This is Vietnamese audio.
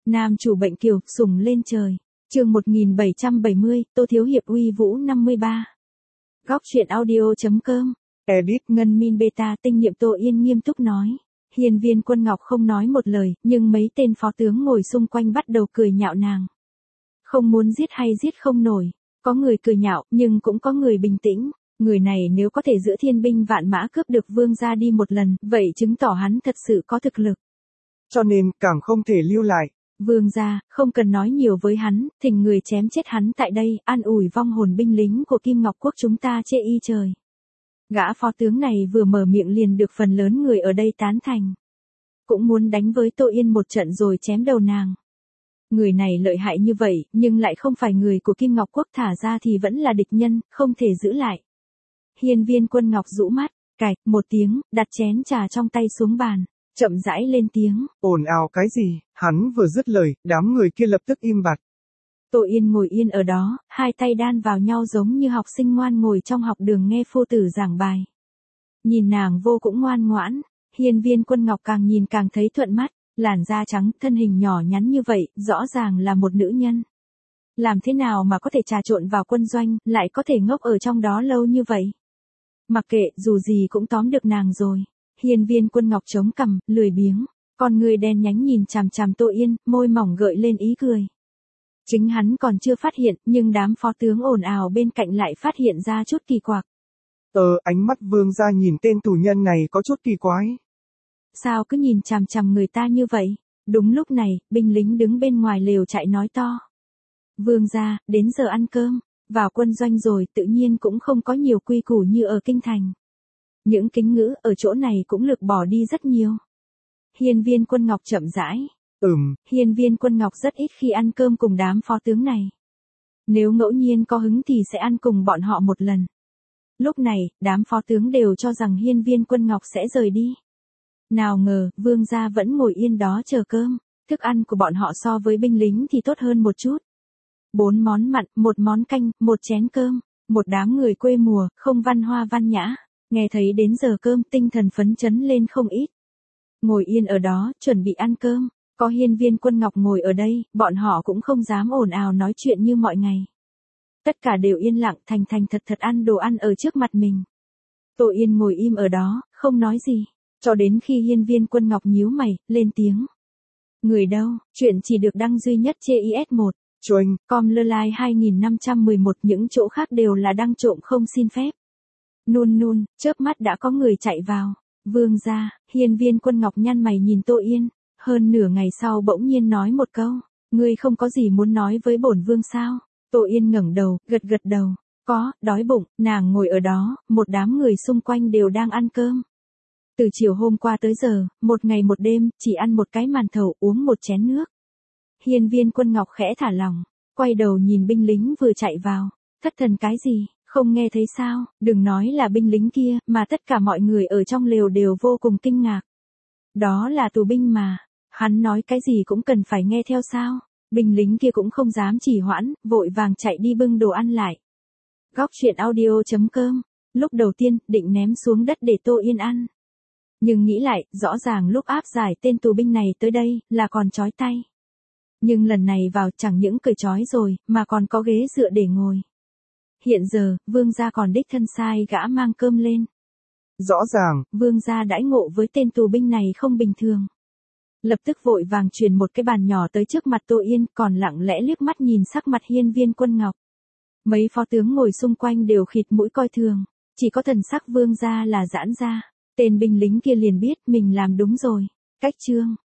Nam chủ bệnh kiều, sủng lên trời. Chương 1770, Tô Thiếu Hiệp uy vũ 53. Góc truyện audio.com. Edit Ngân Min Beta tinh nhiệm Tô Yên nghiêm túc nói. Hiên Viên Quân Ngọc không nói một lời, nhưng mấy tên phó tướng ngồi xung quanh bắt đầu cười nhạo nàng. Không muốn giết hay giết không nổi. Có người cười nhạo, nhưng cũng có người bình tĩnh. Người này nếu có thể giữa thiên binh vạn mã cướp được vương gia đi một lần, vậy chứng tỏ hắn thật sự có thực lực. Cho nên, càng không thể lưu lại. Vương gia, không cần nói nhiều với hắn, thỉnh người chém chết hắn tại đây, an ủi vong hồn binh lính của Kim Ngọc Quốc chúng ta chê y trời. Gã phó tướng này vừa mở miệng liền được phần lớn người ở đây tán thành. Cũng muốn đánh với Tô Yên một trận rồi chém đầu nàng. Người này lợi hại như vậy, nhưng lại không phải người của Kim Ngọc Quốc, thả ra thì vẫn là địch nhân, không thể giữ lại. Hiên Viên Quân Ngọc rũ mắt, cạch một tiếng, đặt chén trà trong tay xuống bàn, chậm rãi lên tiếng. Ồn ào cái gì? Hắn vừa dứt lời, đám người kia lập tức im bặt. Tô Yên ngồi yên ở đó, hai tay đan vào nhau giống như học sinh ngoan ngồi trong học đường nghe phu tử giảng bài. Nhìn nàng vô cũng ngoan ngoãn, Hiên Viên Quân Ngọc càng nhìn càng thấy thuận mắt, làn da trắng, thân hình nhỏ nhắn như vậy, rõ ràng là một nữ nhân. Làm thế nào mà có thể trà trộn vào quân doanh, lại có thể ngốc ở trong đó lâu như vậy? Mặc kệ, dù gì cũng tóm được nàng rồi. Hiên Viên Quân Ngọc chống cằm, lười biếng, con người đen nhánh nhìn chằm chằm Tô Yên, môi mỏng gợi lên ý cười. Chính hắn còn chưa phát hiện, nhưng đám phó tướng ồn ào bên cạnh lại phát hiện ra chút kỳ quặc. Ánh mắt vương gia nhìn tên tù nhân này có chút kỳ quái. Sao cứ nhìn chằm chằm người ta như vậy? Đúng lúc này, binh lính đứng bên ngoài lều chạy nói to. Vương gia, đến giờ ăn cơm, vào quân doanh rồi tự nhiên cũng không có nhiều quy củ như ở kinh thành. Những kính ngữ ở chỗ này cũng lược bỏ đi rất nhiều. Hiên Viên Quân Ngọc chậm rãi. Hiên Viên Quân Ngọc rất ít khi ăn cơm cùng đám phó tướng này. Nếu ngẫu nhiên có hứng thì sẽ ăn cùng bọn họ một lần. Lúc này, đám phó tướng đều cho rằng Hiên Viên Quân Ngọc sẽ rời đi. Nào ngờ, vương gia vẫn ngồi yên đó chờ cơm. Thức ăn của bọn họ so với binh lính thì tốt hơn một chút. 4 món mặn, 1 món canh, 1 chén cơm. Một đám người quê mùa, không văn hoa văn nhã. Nghe thấy đến giờ cơm, tinh thần phấn chấn lên không ít. Ngồi yên ở đó, chuẩn bị ăn cơm. Có Hiên Viên Quân Ngọc ngồi ở đây, bọn họ cũng không dám ồn ào nói chuyện như mọi ngày. Tất cả đều yên lặng thành thật ăn đồ ăn ở trước mặt mình. Tô Yên ngồi im ở đó, không nói gì. Cho đến khi Hiên Viên Quân Ngọc nhíu mày, lên tiếng. Người đâu, chuyện chỉ được đăng duy nhất trên IS1. Choanh, Com.Lơ-Lai 2511, những chỗ khác đều là đăng trộm không xin phép. Nun, chớp mắt đã có người chạy vào. Vương gia, Hiên Viên Quân Ngọc nhăn mày nhìn Tô Yên. Hơn nửa ngày sau bỗng nhiên nói một câu. Ngươi không có gì muốn nói với bổn vương sao? Tô Yên ngẩng đầu, gật đầu. Có, đói bụng, nàng ngồi ở đó, một đám người xung quanh đều đang ăn cơm. Từ chiều hôm qua tới giờ, một ngày một đêm, chỉ ăn một cái màn thầu, uống một chén nước. Hiên Viên Quân Ngọc khẽ thả lỏng, quay đầu nhìn binh lính vừa chạy vào. Thất thần cái gì, không nghe thấy sao? Đừng nói là binh lính kia, mà tất cả mọi người ở trong lều đều vô cùng kinh ngạc. Đó là tù binh mà, hắn nói cái gì cũng cần phải nghe theo sao? Binh lính kia cũng không dám trì hoãn, vội vàng chạy đi bưng đồ ăn lại. Góc truyện audio.com. Lúc đầu tiên, định ném xuống đất để Tô Yên ăn. Nhưng nghĩ lại, rõ ràng lúc áp giải tên tù binh này tới đây, là còn trói tay. Nhưng lần này vào chẳng những cởi trói rồi, mà còn có ghế dựa để ngồi. Hiện giờ, vương gia còn đích thân sai gã mang cơm lên. Rõ ràng, vương gia đãi ngộ với tên tù binh này không bình thường. Lập tức vội vàng truyền một cái bàn nhỏ tới trước mặt Tô Yên, còn lặng lẽ liếc mắt nhìn sắc mặt Hiên Viên Quân Ngọc. Mấy phó tướng ngồi xung quanh đều khịt mũi coi thường, chỉ có thần sắc vương gia là giãn ra. Tên binh lính kia liền biết mình làm đúng rồi. Cách chương